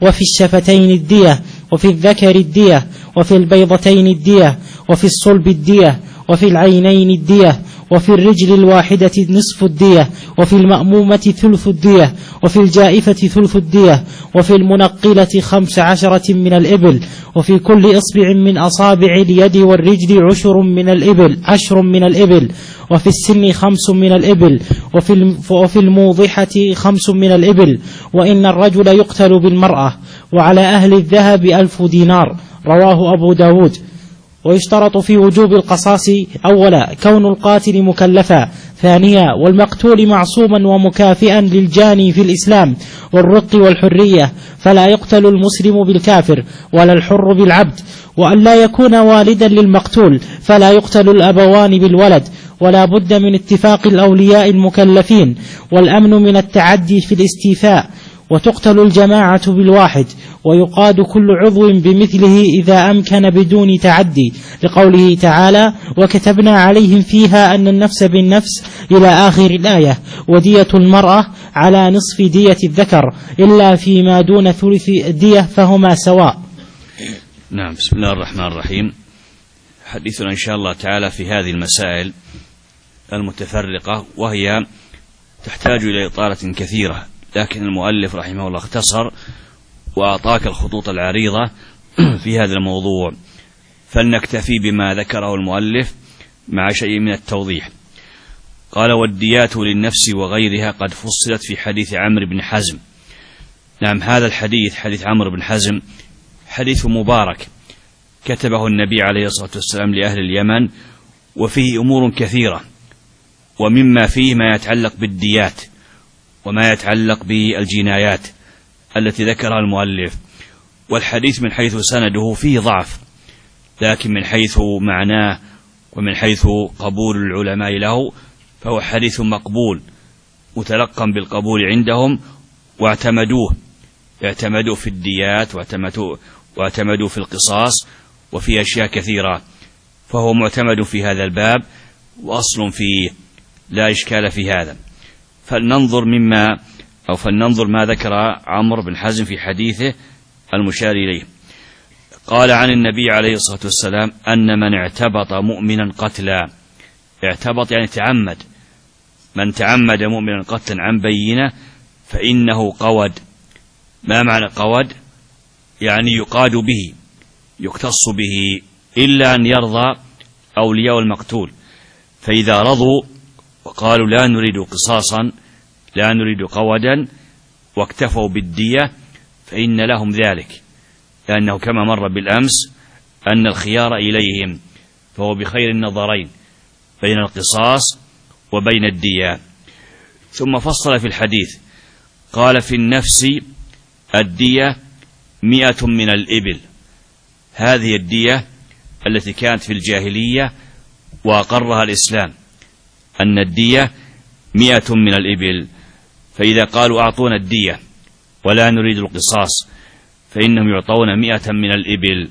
وفي الشفتين الدية وفي الذكر الدية، وفي البيضتين الدية، وفي الصلب الدية، وفي العينين الدية، وفي الرجل الواحدة نصف الدية، وفي المأمومة ثلث الدية، وفي الجائفة ثلث الدية، وفي المنقلة 15 من الإبل، وفي كل إصبع من أصابع اليد والرجل 10 من الإبل، وفي السن 5 من الإبل، وفي الموضحة 5 من الإبل، وإن الرجل يقتل بالمرأة، وعلى أهل الذهب 1000 دينار. رواه أبو داود. ويشترط في وجوب القصاص: أولا كون القاتل مكلفا، ثانيا والمقتول معصوما ومكافئا للجاني في الإسلام والرق والحرية، فلا يقتل المسلم بالكافر ولا الحر بالعبد، وأن لا يكون والدا للمقتول، فلا يقتل الأبوان بالولد، ولا بد من اتفاق الأولياء المكلفين، والأمن من التعدي في الاستيفاء، وتقتل الجماعة بالواحد، ويقاد كل عضو بمثله إذا أمكن بدون تعدي، لقوله تعالى: وكتبنا عليهم فيها أن النفس بالنفس إلى آخر الآية. ودية المرأة على نصف دية الذكر، إلا فيما دون ثلث دية فهما سواء. نعم. بسم الله الرحمن الرحيم. حديثنا إن شاء الله تعالى في هذه المسائل المتفرقة، وهي تحتاج إلى إطالة كثيرة، لكن المؤلف رحمه الله اختصر وأعطاك الخطوط العريضة في هذا الموضوع، فلنكتفي بما ذكره المؤلف مع شيء من التوضيح. قال: والديات للنفس وغيرها قد فصلت في حديث عمرو بن حزم. نعم، هذا الحديث حديث عمرو بن حزم حديث مبارك كتبه النبي عليه الصلاة والسلام لأهل اليمن، وفيه أمور كثيرة، ومما فيه ما يتعلق بالديات وما يتعلق بالجنايات التي ذكرها المؤلف. والحديث من حيث سنده فيه ضعف، لكن من حيث معناه ومن حيث قبول العلماء له فهو حديث مقبول متلقا بالقبول عندهم، واعتمدوا في الديات، واعتمدوا في القصاص، وفي أشياء كثيرة، فهو معتمد في هذا الباب وأصل فيه، لا إشكال في هذا. فلننظر ما ذكر عمرو بن حزم في حديثه المشار إليه. قال عن النبي عليه الصلاة والسلام: أن من اعتبط مؤمنا قتلا. اعتبط يعني تعمد، من تعمد مؤمنا قتلا عن بينة فإنه قود. ما معنى قود؟ يعني يقاد به، يقتص به، إلا أن يرضى أولياء المقتول، فإذا رضوا وقالوا لا نريد قصاصا، لا نريد قودا، واكتفوا بالدية، فإن لهم ذلك، لأنه كما مر بالأمس أن الخيار إليهم، فهو بخير النظرين بين القصاص وبين الدية. ثم فصل في الحديث قال: في النفس الدية 100 من الإبل. هذه الدية التي كانت في الجاهلية وأقرها الإسلام، أن الدية 100 من الإبل. فإذا قالوا أعطونا الدية ولا نريد القصاص فإنهم يعطون 100 من الإبل.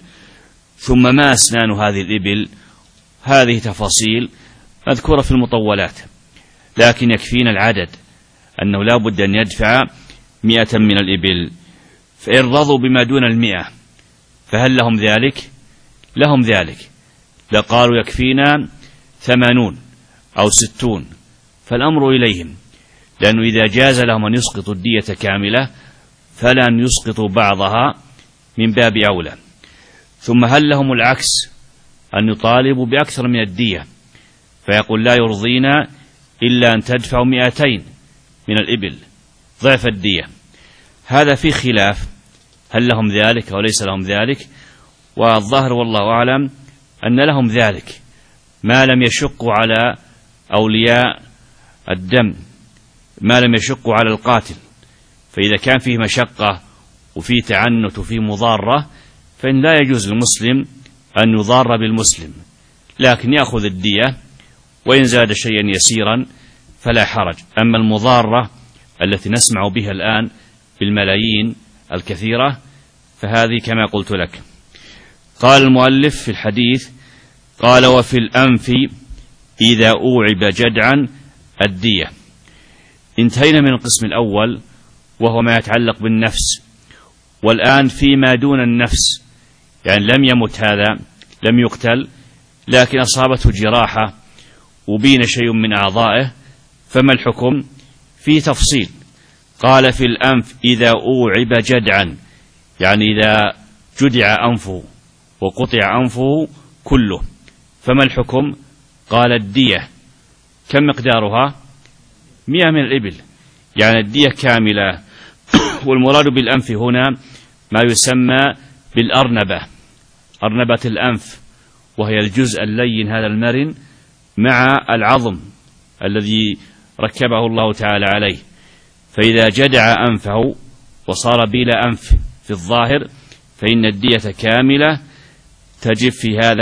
ثم ما أسنان هذه الإبل؟ هذه تفاصيل أذكرها في المطولات، لكن يكفينا العدد أنه لا بد أن يدفع 100 من الإبل. فإن رضوا بما دون 100 فهل لهم ذلك؟ لهم ذلك، لقالوا يكفينا 80 أو 60، فالأمر إليهم، لأنه إذا جاز لهم أن يسقطوا الدية كاملة فلن يسقطوا بعضها من باب أولى. ثم هل لهم العكس، أن يطالبوا بأكثر من الدية، فيقول لا يرضينا إلا أن تدفعوا 200 من الإبل ضعف الدية؟ هذا في خلاف، هل لهم ذلك أو ليس لهم ذلك؟ والظاهر والله أعلم أن لهم ذلك، ما لم يشقوا على أولياء الدم، ما لم يشقوا على القاتل. فإذا كان فيه مشقة وفيه تعنت وفيه مضارة فإن لا يجوز للمسلم أن يضار بالمسلم، لكن يأخذ الدية، وإن زاد شيئا يسيرا فلا حرج. أما المضارة التي نسمع بها الآن بالملايين الكثيرة فهذه كما قلت لك. قال المؤلف في الحديث: قال: وفي الأنف إذا أوعب جدعا الدية. انتهينا من القسم الأول وهو ما يتعلق بالنفس، والآن فيما دون النفس يعني لم يمت هذا، لم يقتل، لكن أصابته جراحة وبين شيء من أعضائه، فما الحكم؟ في تفصيل. قال في الأنف إذا أوعب جدعا، يعني إذا جدع أنفه وقطع أنفه كله، فما الحكم؟ قال الدية. كم مقدارها؟ 100 من الإبل، يعني الدية كاملة. والمراد بالأنف هنا ما يسمى بالأرنبة، أرنبة الأنف، وهي الجزء اللين هذا المرن مع العظم الذي ركبه الله تعالى عليه. فإذا جدع أنفه وصار بلا أنف في الظاهر فإن الدية كاملة تجب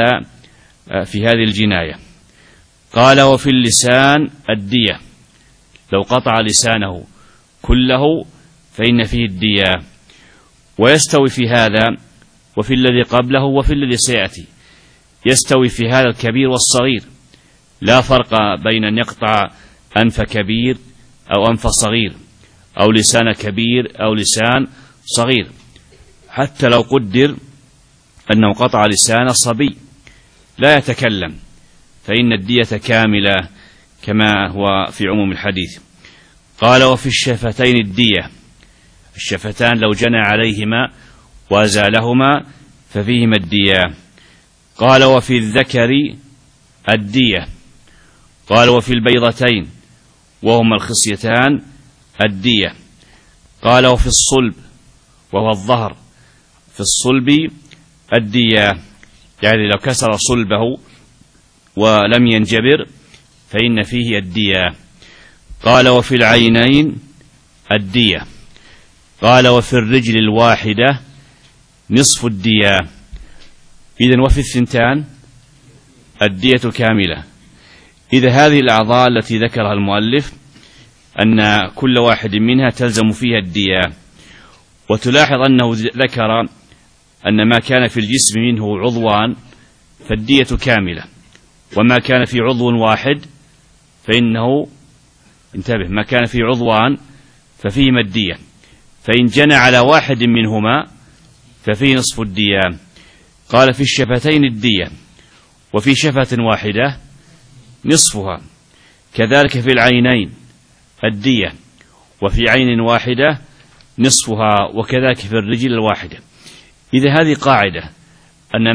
في هذه الجناية. قال وفي اللسان الدية، لو قطع لسانه كله فإن فيه الدية. ويستوي في هذا وفي الذي قبله وفي الذي سيأتي، يستوي في هذا الكبير والصغير، لا فرق بين أن يقطع أنف كبير أو أنف صغير، أو لسان كبير أو لسان صغير، حتى لو قدر أنه قطع لسان صبي لا يتكلم فإن الدية كاملة كما هو في عموم الحديث. قال وفي الشفتين الدية، الشفتان لو جنى عليهما وأزالهما ففيهما الدية. قال وفي الذكر الدية. قال وفي البيضتين وهما الخصيتان الدية. قال وفي الصلب وهو الظهر، في الصلب الدية، يعني لو كسر صلبه ولم ينجبر فإن فيه الدية. قال وفي العينين الدية. قال وفي الرجل الواحدة نصف الدية. إذن وفي الثنتان الدية كاملة. إذا هذه الأعضاء التي ذكرها المؤلف أن كل واحد منها تلزم فيها الدية. وتلاحظ أنه ذكر أن ما كان في الجسم منه عضوان فالدية كاملة، وما كان في عضو واحد فإنه، انتبه، ما كان في عضوان ففيهما الدية، فإن جنى على واحد منهما ففيه نصف الدية. قال في الشفتين الدية، وفي شفة واحدة نصفها، كذلك في العينين الدية، وفي عين واحدة نصفها، وكذلك في الرجل الواحدة. إذا هذه قاعدة أن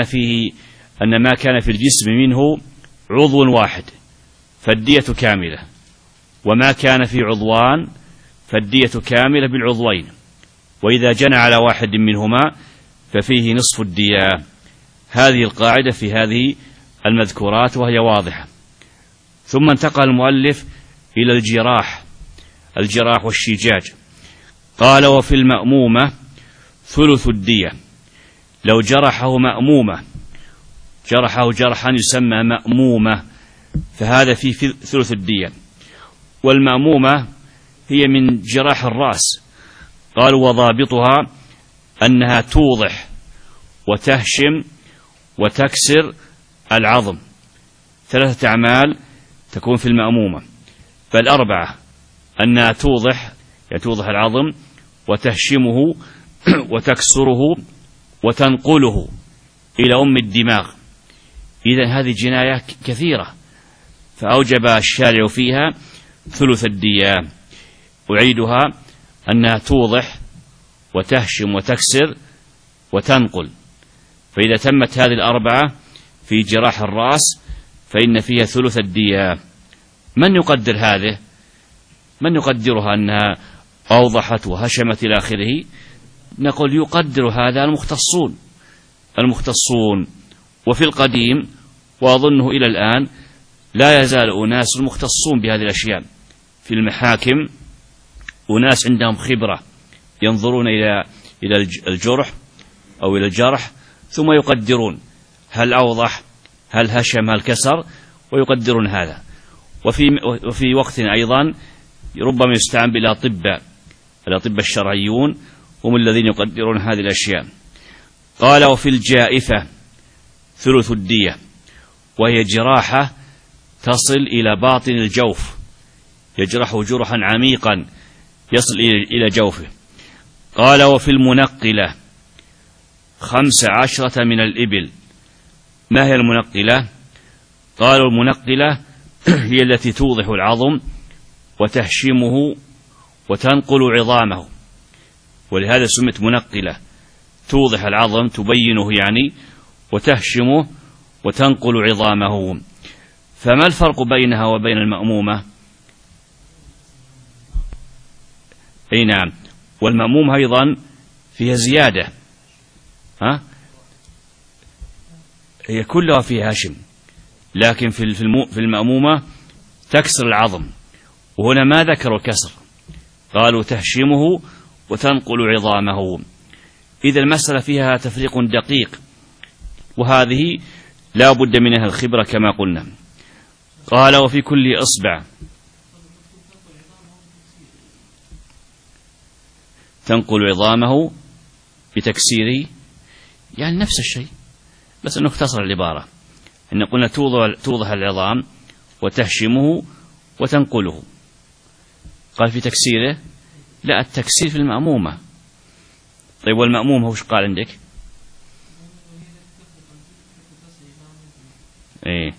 ما كان في الجسم منه عضو واحد فالدية كاملة، وما كان في عضوان فالدية كاملة بالعضوين، وإذا جنى على واحد منهما ففيه نصف الدية. هذه القاعدة في هذه المذكورات وهي واضحة. ثم انتقل المؤلف إلى الجراح والشجاج. قال وفي المأمومة ثلث الدية. لو جرحه مأمومة، جرحه جرحا يسمى مأمومة، فهذا فيه ثلث الدية. والمأمومة هي من جراح الرأس. قالوا وضابطها أنها توضح وتهشم وتكسر العظم. 3 أعمال تكون في المأمومة، بل 4: أنها توضح العظم وتهشمه وتكسره وتنقله إلى أم الدماغ. إذن هذه جناية كثيرة، فأوجب الشارع فيها ثلث الدية. أعيدها: أنها توضح وتهشم وتكسر وتنقل. فإذا تمت هذه 4 في جراح الرأس فإن فيها ثلث الدية. من يقدر هذه؟ من يقدرها أنها أوضحت وهشمت إلى آخره؟ نقول يقدر هذا المختصون. وفي القديم وأظنه إلى الآن لا يزال أناس مختصون بهذه الأشياء في المحاكم، أناس عندهم خبرة ينظرون إلى الجرح أو إلى الجرح ثم يقدرون هل أوضح، هل هشم، هل كسر، ويقدرون هذا. وفي وقت أيضا ربما يستعان بالأطباء الشرعيون، هم الذين يقدرون هذه الأشياء. قال وفي الجائفة ثلث الدية، وهي جراحة تصل إلى باطن الجوف، يجرحه جرحا عميقا يصل إلى جوفه. قال وفي المنقلة 15 من الإبل. ما هي المنقلة؟ قالوا المنقلة هي التي توضح العظم وتهشمه وتنقل عظامه، ولهذا سمت منقلة، توضح العظم تبينه يعني، وتهشمه وتنقل عظامه. فما الفرق بينها وبين المأمومة؟ أي نعم، والمأمومة أيضا فيها زيادة، هي كلها فيها هشم، لكن في المأمومة تكسر العظم، وهنا ما ذكروا الكسر، قالوا تهشمه وتنقل عظامه. إذا المسألة فيها تفريق دقيق، وهذه لا بد منها الخبرة كما قلنا. قال وفي كل إصبع تنقل عظامه بتكسيره، يعني نفس الشيء، بس أنه اختصر العبارة، إن قلنا توضح العظام وتهشمه وتنقله. قال في تكسيره، لا، التكسير في المأمومة. طيب والمأمومة وش قال عندك؟ ايه،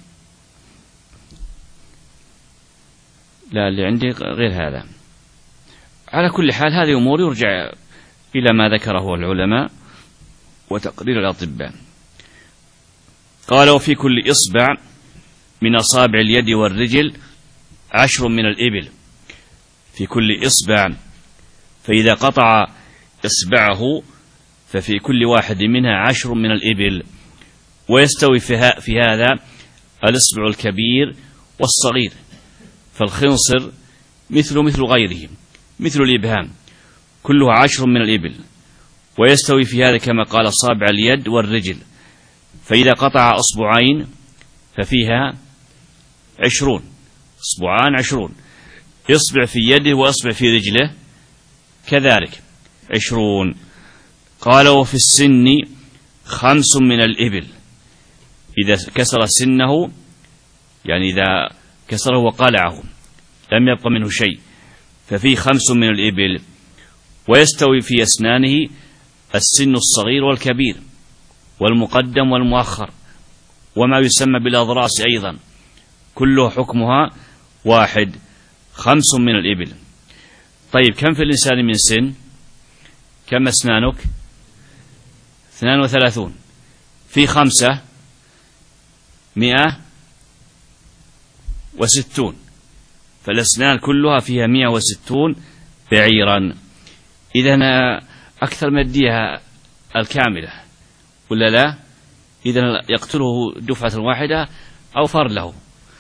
لا، اللي عندي غير هذا. على كل حال هذه أمور يرجع إلى ما ذكره العلماء وتقرير الأطباء. قال وفي كل إصبع من أصابع اليد والرجل 10 من الإبل. في كل إصبع، فإذا قطع إصبعه ففي كل واحد منها 10 من الإبل. ويستوي في هذا الإصبع الكبير والصغير، فالخنصر مثل غيره، مثل الإبهام، كلها 10 من الإبل. ويستوي في هذا كما قال أصابع اليد والرجل، فإذا قطع أصبعين ففيها 20، أصبعان 20، إصبع في يده وإصبع في رجله كذلك 20. قال وفي السن 5 من الإبل. إذا كسر سنه، يعني إذا كسره وقلعه لم يبق منه شيء، ففيه 5 من الإبل. ويستوي في أسنانه السن الصغير والكبير والمقدم والمؤخر، وما يسمى بالأضراس أيضا، كلها حكمها واحد، 5 من الإبل. طيب كم في الإنسان من سن؟ كم أسنانك؟ 32، في 5 160، فالأسنان كلها فيها 160 بعيرا. إذا أكثر من الدية الكاملة ولا لا؟ إذا يقتله دفعة واحدة أوفر له.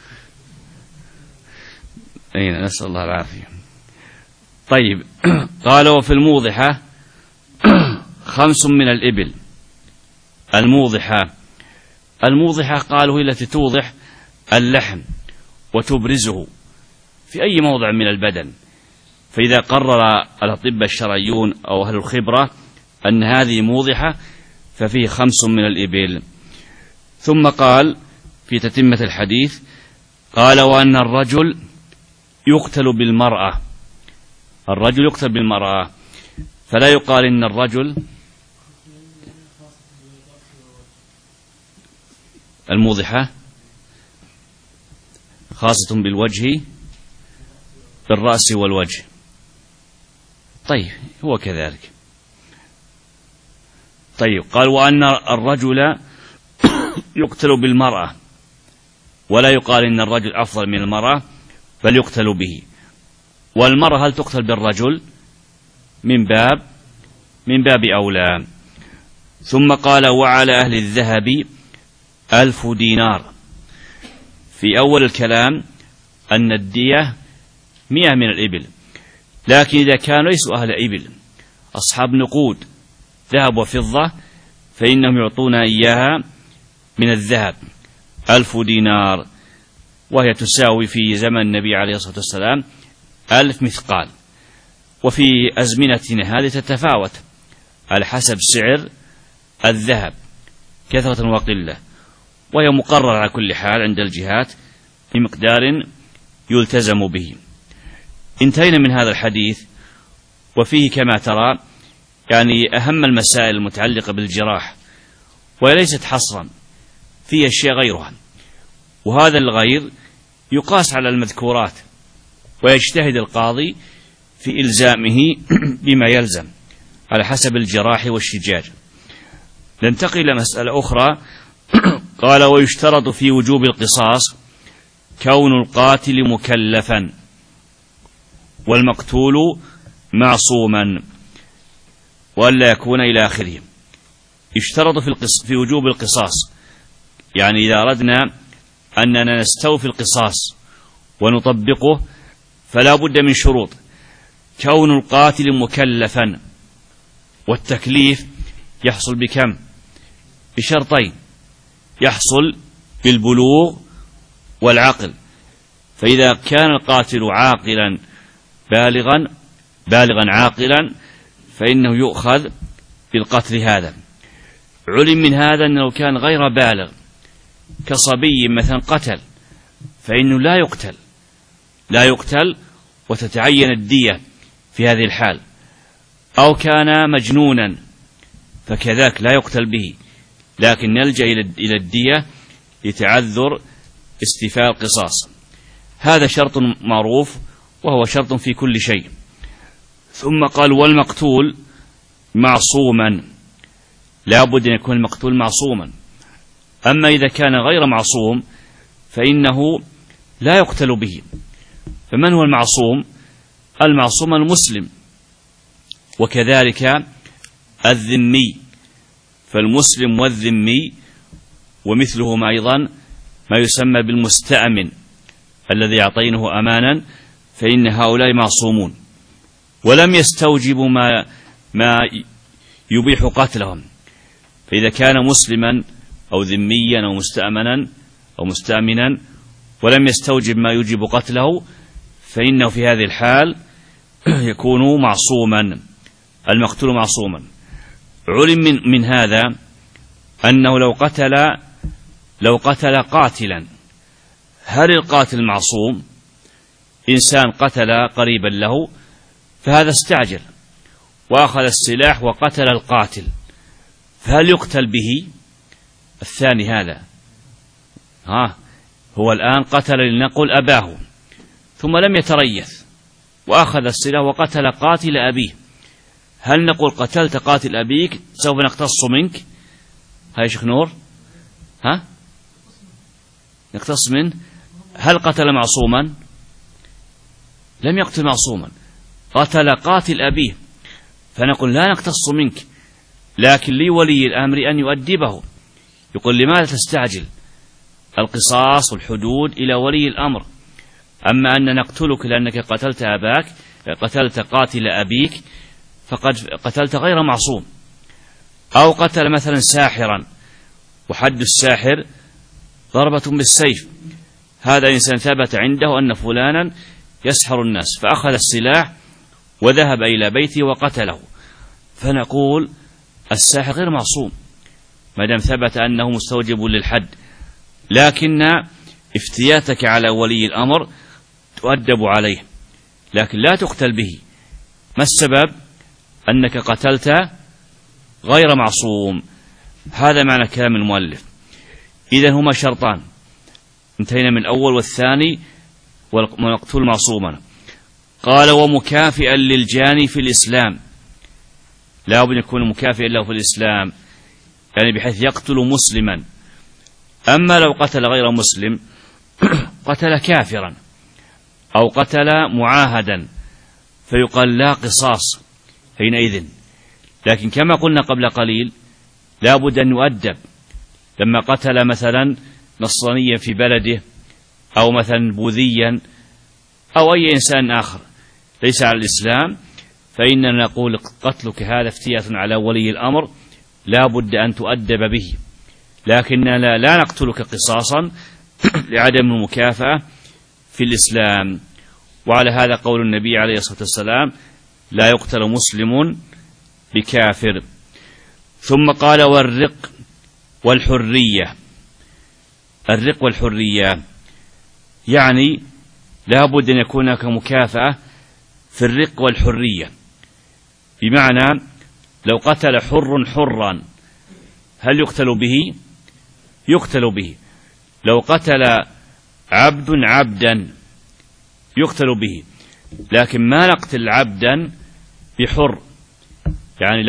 أين، نسأل الله العافية. طيب قال وفي الموضحة 5 من الإبل. الموضحة قالوا هي التي توضح اللحم وتبرزه في أي موضع من البدن. فإذا قرر الأطباء الشرعيون أو أهل الخبرة أن هذه موضحة ففيه 5 من الإبل. ثم قال في تتمة الحديث، قال وأن الرجل يقتل بالمرأة. الرجل يقتل بالمرأة، فلا يقال إن الرجل، الموضحة خاصة بالوجه، بالرأس والوجه. طيب هو كذلك. طيب قال وأن الرجل يقتل بالمرأة، ولا يقال إن الرجل أفضل من المرأة، بل يقتل به. والمرأة هل تقتل بالرجل؟ من باب أولى. ثم قال وعلى أهل الذهب 1000 دينار. في أول الكلام أن الدية 100 من الإبل، لكن إذا كانوا ليسوا أهل إبل، أصحاب نقود ذهب وفضة، فإنهم يعطون إياها من الذهب 1000 دينار، وهي تساوي في زمن النبي عليه الصلاة والسلام 1000 مثقال. وفي أزمنتنا هذه تتفاوت على حسب سعر الذهب كثرة وقلة، وهي مقررة على كل حال عند الجهات بمقدار يلتزم به. انتهينا من هذا الحديث، وفيه كما ترى يعني أهم المسائل المتعلقة بالجراح وليست حصرا في أشياء غيرها، وهذا الغير يقاس على المذكورات، ويجتهد القاضي في إلزامه بما يلزم على حسب الجراح والشجاج. ننتقل إلى مسألة أخرى. قال: ويشترط في وجوب القصاص كون القاتل مكلفا والمقتول معصوما وألا يكون إلى آخره. يشترط في وجوب القصاص، يعني إذا أردنا أننا نستوفي القصاص ونطبقه فلا بد من شروط: كون القاتل مكلفا، والتكليف يحصل بكم؟ بشرطين: يحصل بالبلوغ والعقل. فإذا كان القاتل عاقلا بالغا عاقلا فإنه يؤخذ بالقتل هذا. علم من هذا أنه كان غير بالغ كصبي مثلا قتل فإنه لا يقتل وتتعين الدية في هذه الحال. أو كان مجنونا فكذاك لا يقتل به، لكن نلجأ إلى الدية لتعذر استيفاء القصاص. هذا شرط معروف وهو شرط في كل شيء. ثم قال: والمقتول معصوما، لا بد أن يكون المقتول معصوما. أما إذا كان غير معصوم فإنه لا يقتل به. فمن هو المعصوم؟ المعصوم المسلم، وكذلك الذمي. فالمسلم والذمي ومثلهم أيضا ما يسمى بالمستأمن الذي يعطينه أمانا، فإن هؤلاء معصومون ولم يستوجبوا ما يبيح قتلهم. فإذا كان مسلما أو ذميا أو مستأمنا أو مستأمنا ولم يستوجب ما يوجب قتله فإنه في هذه الحال يكون معصوما، المقتول معصوما. علم من هذا أنه لو قتل قاتلا، هل القاتل معصوم؟ إنسان قتل قريبا له فهذا استعجل وأخذ السلاح وقتل القاتل، فهل يقتل به؟ الثاني هذا هو الآن قتل لنقل أباه ثم لم يتريث وأخذ السلاح وقتل قاتل أبيه، هل نقول قتلت قاتل أبيك سوف نقتص منك؟ هاي شيخ نور نقتص منه. هل قتل معصوما؟ لم يقتل معصوما، قتل قاتل أبيه، فنقول لا نقتص منك، لكن لي ولي الأمر أن يؤدبه. يقول: لماذا تستعجل؟ القصاص والحدود إلى ولي الأمر. أما أن نقتلك لأنك قتلت أباك، قتلت قاتل أبيك، فقد قتلت غير معصوم. أو قتل مثلا ساحرا، وحد الساحر ضربة بالسيف، هذا إنسان ثبت عنده أن فلانا يسحر الناس فأخذ السلاح وذهب إلى بيته وقتله، فنقول الساحر غير معصوم ما دام ثبت أنه مستوجب للحد، لكن افتياتك على ولي الأمر تؤدب عليه، لكن لا تقتل به. ما السبب؟ أنك قتلت غير معصوم. هذا معنى كلام المؤلف. إذن هما شرطان، انتهينا من الأول والثاني، والمقتول معصوما. قال: ومكافئا للجاني في الإسلام، لا بد يكون مكافئا له في الإسلام، يعني بحيث يقتل مسلما. أما لو قتل غير مسلم قتل كافرا أو قتل معاهدا فيقال لا قصاص حينئذ. لكن كما قلنا قبل قليل لا بد أن يؤدب. لما قتل مثلا نصرانيا في بلده أو مثلا بوذيا أو أي إنسان آخر ليس على الإسلام، فإننا نقول قتلك هذا افتيات على ولي الأمر، لا بد أن تؤدب به، لكننا لا نقتلك قصاصا لعدم المكافأة في الإسلام. وعلى هذا قول النبي عليه الصلاة والسلام: لا يقتل مسلم بكافر. ثم قال: والرق والحرية. الرق والحرية يعني لا بد أن يكون هناك مكافأة في الرق والحرية، بمعنى لو قتل حر حرا هل يقتل به؟ يقتل به. لو قتل عبد عبدا يقتل به، لكن ما نقتل عبدا بحر. يعني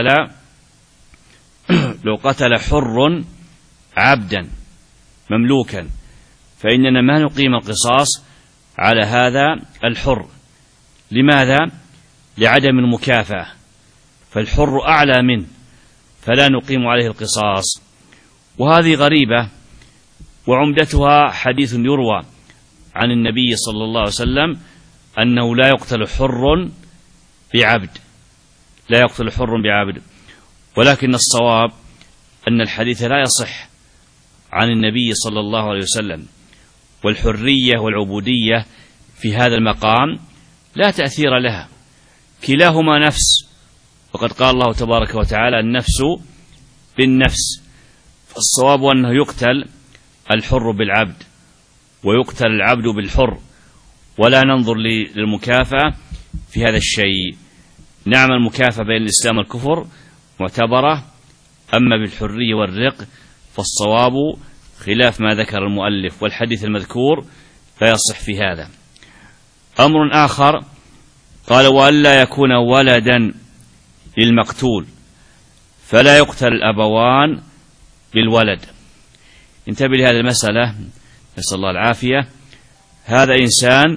لو قتل حر عبدا مملوكا فإننا ما نقيم القصاص على هذا الحر. لماذا؟ لعدم المكافأة، فالحر أعلى منه فلا نقيم عليه القصاص. وهذه غريبة، وعمدتها حديث يروى عن النبي صلى الله عليه وسلم أنه لا يقتل حر بعبد، لا يقتل حر بعبد. ولكن الصواب أن الحديث لا يصح عن النبي صلى الله عليه وسلم، والحرية والعبودية في هذا المقام لا تأثير لها، كلاهما نفس، وقد قال الله تبارك وتعالى النفس بالنفس. فالصواب أنه يقتل الحر بالعبد ويقتل العبد بالحر، ولا ننظر للمكافأة في هذا الشيء. نعم المكافأة بين الإسلام والكفر معتبرة، أما بالحرية والرق فالصواب خلاف ما ذكر المؤلف، والحديث المذكور لا يصح في هذا. أمر آخر قال: وألا يكون ولدا للمقتول فلا يقتل الأبوان بالولد. انتبه لهذه المسألة، نسأل الله العافية. هذا إنسان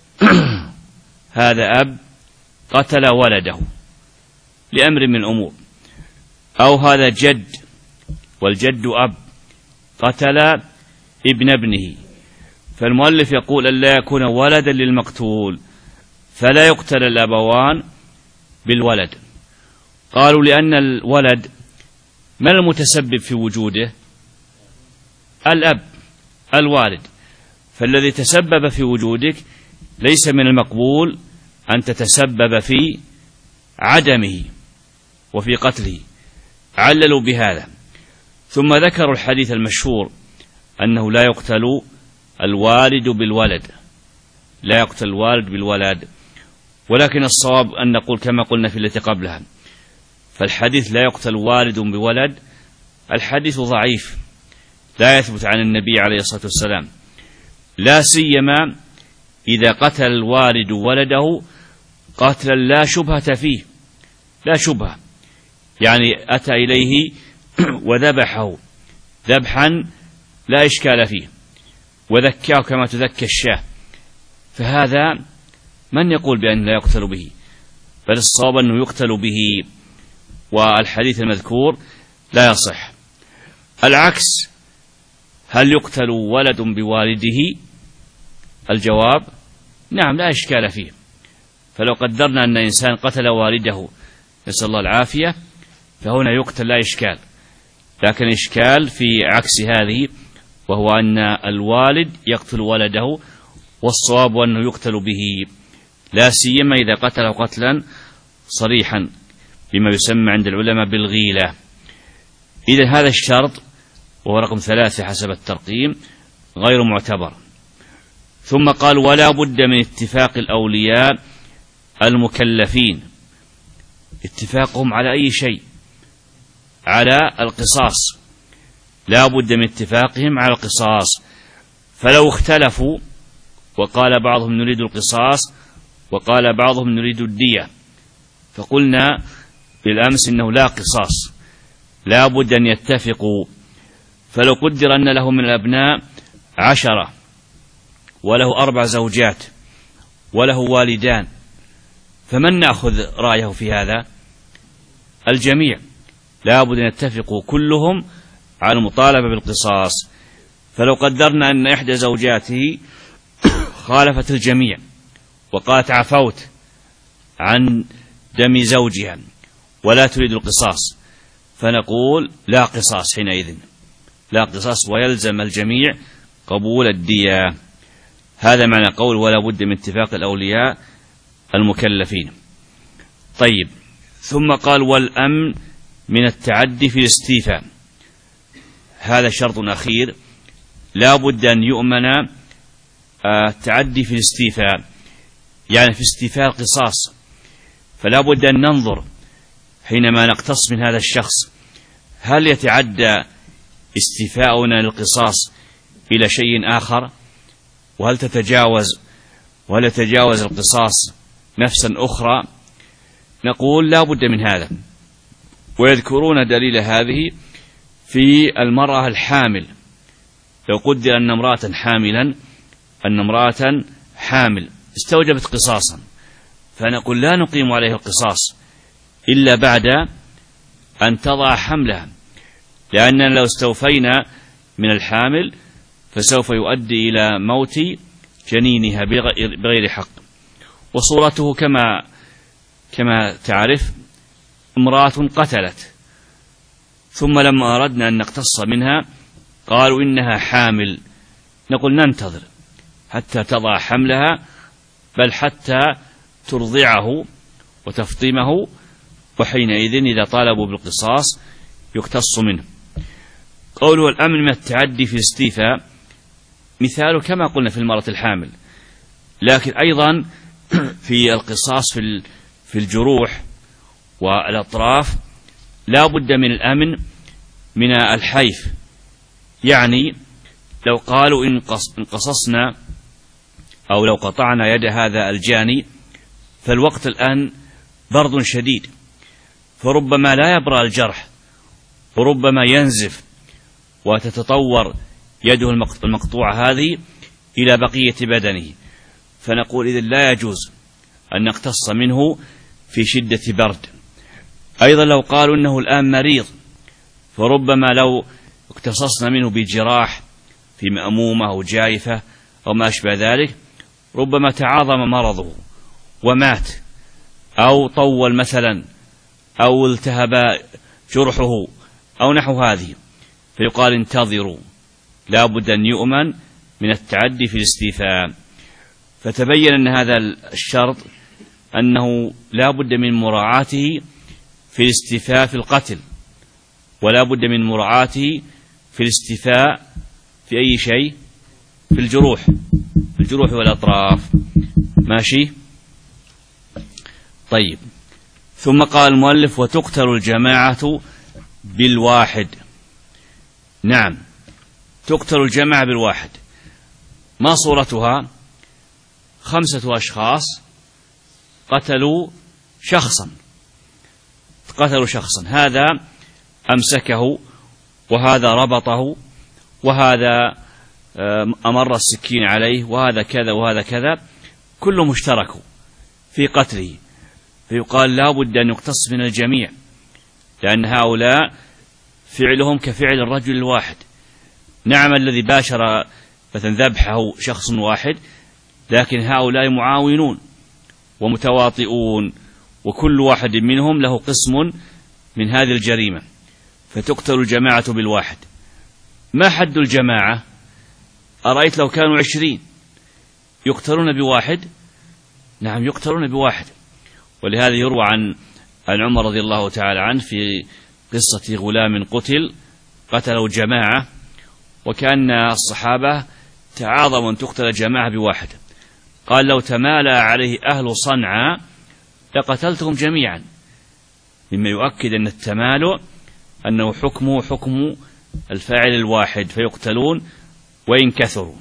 هذا أب قتل ولده لأمر من أمور، أو هذا جد والجد أب قتل ابن ابنه، فالمؤلف يقول ألا يكون ولدا للمقتول فلا يقتل الأبوان بالولد. قالوا لأن الولد من المتسبب في وجوده؟ الأب الوالد، فالذي تسبب في وجودك ليس من المقبول أن تتسبب في عدمه وفي قتله. عللوا بهذا، ثم ذكروا الحديث المشهور أنه لا يقتل الوالد بالولد، لا يقتل الوالد بالولد. ولكن الصواب أن نقول كما قلنا في التي قبلها، فالحديث لا يقتل والد بولد الحديث ضعيف، لا يثبت عن النبي عليه الصلاة والسلام، لا سيما إذا قتل الوالد ولده قتلا لا شبهة فيه، لا شبهة، يعني أتى إليه وذبحه ذبحا لا إشكال فيه وذكاه كما تذكى الشاة، فهذا من يقول بأن لا يقتل به؟ بل الصواب أنه يقتل به، والحديث المذكور لا يصح. العكس، هل يقتل ولد بوالده؟ الجواب نعم، لا إشكال فيه. فلو قدرنا أن إنسان قتل والده نسأل الله العافية فهنا يقتل لا إشكال، لكن إشكال في عكس هذه، وهو أن الوالد يقتل ولده، والصواب أنه يقتل به، لا سيما إذا قتله قتلا صريحا بما يسمى عند العلماء بالغيلة. إذن هذا الشرط وهو رقم 3 حسب الترقيم غير معتبر. ثم قال: ولا بد من اتفاق الأولياء المكلفين، اتفاقهم على أي شيء، على القصاص، لا بد من اتفاقهم على القصاص. فلو اختلفوا وقال بعضهم نريد القصاص وقال بعضهم نريد الدية، فقلنا بالأمس إنه لا قصاص، لا بد أن يتفقوا. فلو قدر أن له من الأبناء 10 وله 4 زوجات وله والدان، فمن نأخذ رأيه في هذا؟ الجميع، لا بد أن يتفقوا كلهم على المطالبة بالقصاص. فلو قدرنا أن إحدى زوجاته خالفت الجميع وقالت عفوت عن دم زوجها ولا تريد القصاص، فنقول لا قصاص حينئذ، لا قصاص، ويلزم الجميع قبول الدية. هذا معنى قول ولا بد من اتفاق الأولياء المكلفين. طيب، ثم قال: والأمن من التعدي في الاستيفاء، هذا شرط أخير، لا بد أن يؤمن التعدي في الاستيفاء، يعني في استيفاء القصاص، فلا بد أن ننظر حينما نقتص من هذا الشخص هل يتعدى استيفاؤنا للقصاص إلى شيء آخر؟ وهل يتجاوز القصاص نفسا أخرى؟ نقول لا بد من هذا. ويذكرون دليل هذه في المرأة الحامل. لو قدر أن امرأة حامل استوجبت قصاصا، فنقول لا نقيم عليه القصاص إلا بعد أن تضع حملها، لأننا لو استوفينا من الحامل فسوف يؤدي إلى موت جنينها بغير حق. وصورته كما تعرف، امرأة قتلت، ثم لما أردنا أن نقتص منها قالوا إنها حامل، نقول ننتظر حتى تضع حملها، بل حتى ترضعه وتفطمه، وحينئذ إذا طالبوا بالقصاص يقتص منه. قوله الأمن من التعدي في الاستيفاء مثاله كما قلنا في المرأة الحامل، لكن أيضا في القصاص في الجروح والأطراف لا بد من الأمن من الحيف. يعني لو قالوا إن قصصنا أو لو قطعنا يد هذا الجاني، فالوقت الآن برد شديد، فربما لا يبرأ الجرح، وربما ينزف وتتطور يده المقطوعة هذه إلى بقية بدنه، فنقول إذن لا يجوز أن نقتص منه في شدة برد. أيضا لو قالوا إنه الآن مريض، فربما لو اقتصصنا منه بجراح في مأمومة أو جائفة أو ما أشبه ذلك، ربما تعاظم مرضه ومات، أو طول مثلا، أو التهب جرحه أو نحو هذه، فيقال انتظروا، لا بد أن يؤمن من التعدي في الاستيفاء. فتبين أن هذا الشرط أنه لا بد من مراعاته في الاستيفاء في القتل، ولا بد من مراعاته في الاستيفاء في أي شيء، في الجروح والأطراف. ماشي؟ طيب. ثم قال المؤلف: وتقتل الجماعة بالواحد. نعم، تقتل الجماعة بالواحد. ما صورتها؟ 5 أشخاص قتلوا شخصا، هذا أمسكه، وهذا ربطه، وهذا أمر السكين عليه، وهذا كذا وهذا كذا، كلهم اشتركوا في قتله، فيقال لا بد أن يقتص من الجميع، لأن هؤلاء فعلهم كفعل الرجل الواحد. نعم، الذي باشر مثلا ذبحه شخص واحد، لكن هؤلاء معاونون ومتواطئون، وكل واحد منهم له قسم من هذه الجريمة، فتقتل الجماعة بالواحد. ما حد الجماعة؟ أرأيت لو كانوا 20 يقتلون بواحد؟ نعم، يقتلون بواحد. ولهذا يروى عن عمر رضي الله تعالى عنه في قصة غلام قتلوا جماعة، وكأن الصحابة تعاظموا أن تقتل جماعة بواحد. قال: لو تمالى عليه أهل صنعاء لقتلتهم جميعا، مما يؤكد أن التمالؤ أنه حكمه حكم الفاعل الواحد، فيقتلون وإن كثروا.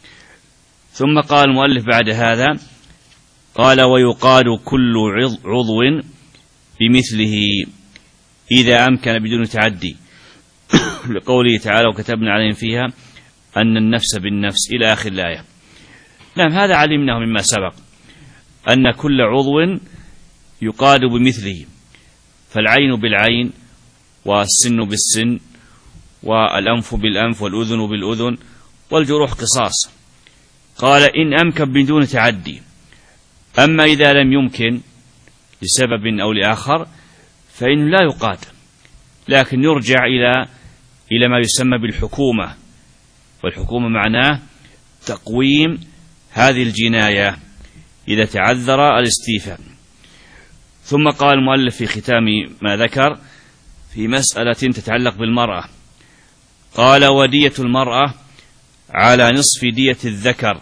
ثم قال المؤلف بعد هذا: قال: ويقاد كل عضو بمثله إذا أمكن بدون تعدي، لقوله تعالى: وكتبنا عليهم فيها أن النفس بالنفس، إلى آخر الآية. نعم، هذا علمناه مما سبق، أن كل عضو يقاد بمثله، فالعين بالعين، والسن بالسن، والأنف بالأنف، والأذن بالأذن، والجروح قصاص. قال: إن أمكن بدون تعدي. أما إذا لم يمكن لسبب أو لآخر فإنه لا يقاد، لكن يرجع إلى ما يسمى بالحكومة، والحكومة معناه تقويم هذه الجناية إذا تعذر الاستيفاء. ثم قال المؤلف في ختام ما ذكر في مسألة تتعلق بالمرأة، قال: ودية المرأة على نصف دية الذكر.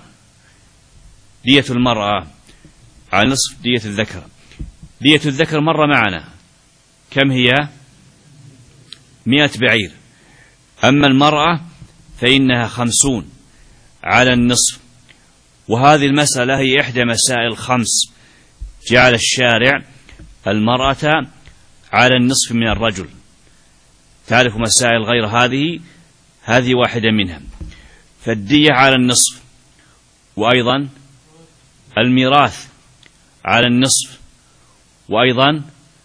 دية المرأة على نصف دية الذكر. دية الذكر مر معنا، كم هي؟ 100 بعير. أما المرأة فإنها 50 على النصف. وهذه المسألة هي إحدى مسائل 5 جعل الشارع المرأة على النصف من الرجل. تعرف مسائل غير هذه واحدة منها. فالدية على النصف، وأيضا الميراث على النصف، وأيضا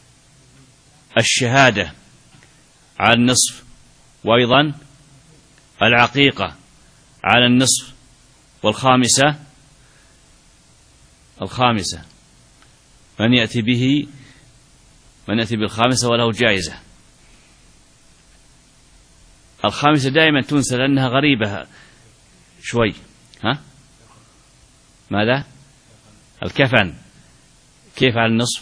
الشهادة على النصف، وأيضا العقيقة على النصف، والخامسة من يأتي بالخامسة وله جائزة. الخامسة دائما تنسى لأنها غريبة شوي. ماذا؟ الكفن كيف على النصف؟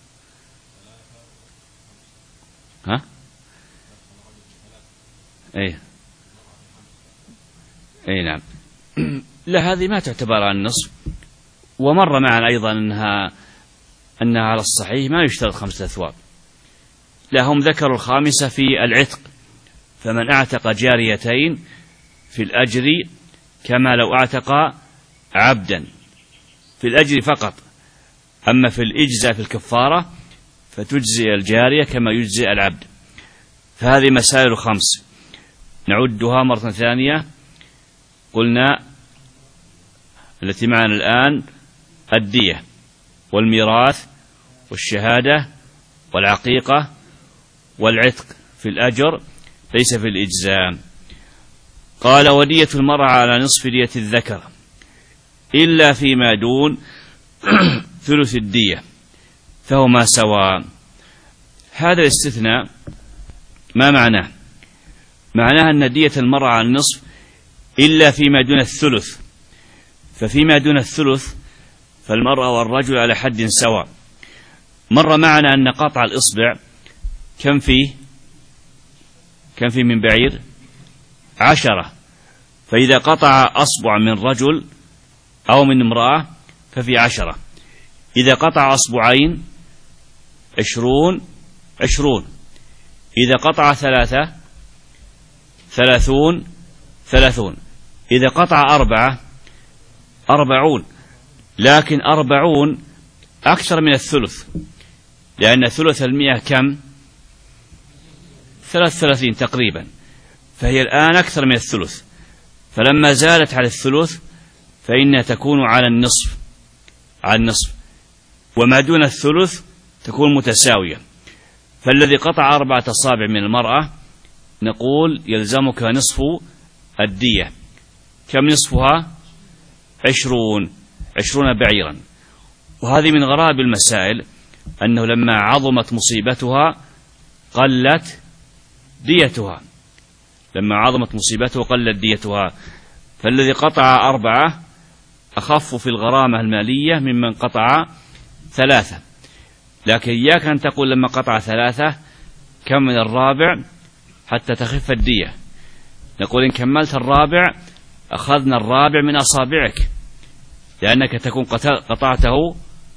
اي نعم. لا، هذه ما تعتبر على النصف. ومر معنا أيضا أنها على الصحيح ما يشترط 5 أثواب. لا، هم ذكروا الخامسة في العتق، فمن اعتق جاريتين في الأجر كما لو اعتق عبدا في الأجر فقط. أما في الإجزاء في الكفارة فتجزي الجارية كما يجزي العبد. فهذه مسائل 5 نعدها مرة ثانية. قلنا التي معنا الآن الدية والميراث والشهادة والعقيقة والعتق في الأجر ليس في الإجزاء. قال: ودية المرأة على نصف دية الذكر إلا فيما دون ثلث الدية فهما سواء. هذا الاستثناء ما معناه؟ معناه أن دية المرأة على النصف إلا فيما دون الثلث. ففيما دون الثلث فالمرأة والرجل على حد سواء. مر معنا أن قطع الإصبع كم فيه من بعير؟ 10. فإذا قطع أصبع من رجل أو من امرأة ففي 10. إذا قطع أصبعين 20. إذا قطع 3 30. إذا قطع 4 40. لكن 40 أكثر من الثلث، لأن ثلث 100 كم؟ 33 تقريبا. فهي الآن أكثر من الثلث. فلما زالت على الثلث فإنها تكون على النصف. وما دون الثلث تكون متساوية. فالذي قطع 4 أصابع من المرأة نقول يلزمك نصف الدية. كم نصفها؟ 20 بعيرا. وهذه من غرائب المسائل أنه لما عظمت مصيبتها قلت ديتها. فالذي قطع 4 أخف في الغرامة المالية ممن قطع 3. لكن إياك أن تقول لما قطع 3 كم من الرابع حتى تخف الدية. نقول إن كملت الرابع أخذنا الرابع من أصابعك، لأنك تكون قطعته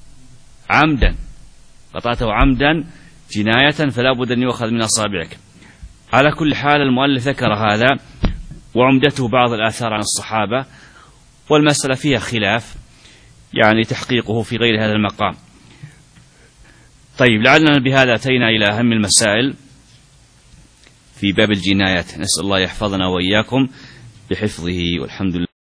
عمدا جناية، فلا بد أن يؤخذ من أصابعك. على كل حال المؤلف ذكر هذا، وعمدته بعض الآثار عن الصحابة، والمسألة فيها خلاف يعني تحقيقه في غير هذا المقام. طيب، لعلنا بهذا أتينا إلى أهم المسائل في باب الجنايات. نسأل الله يحفظنا وإياكم بحفظه، والحمد لله.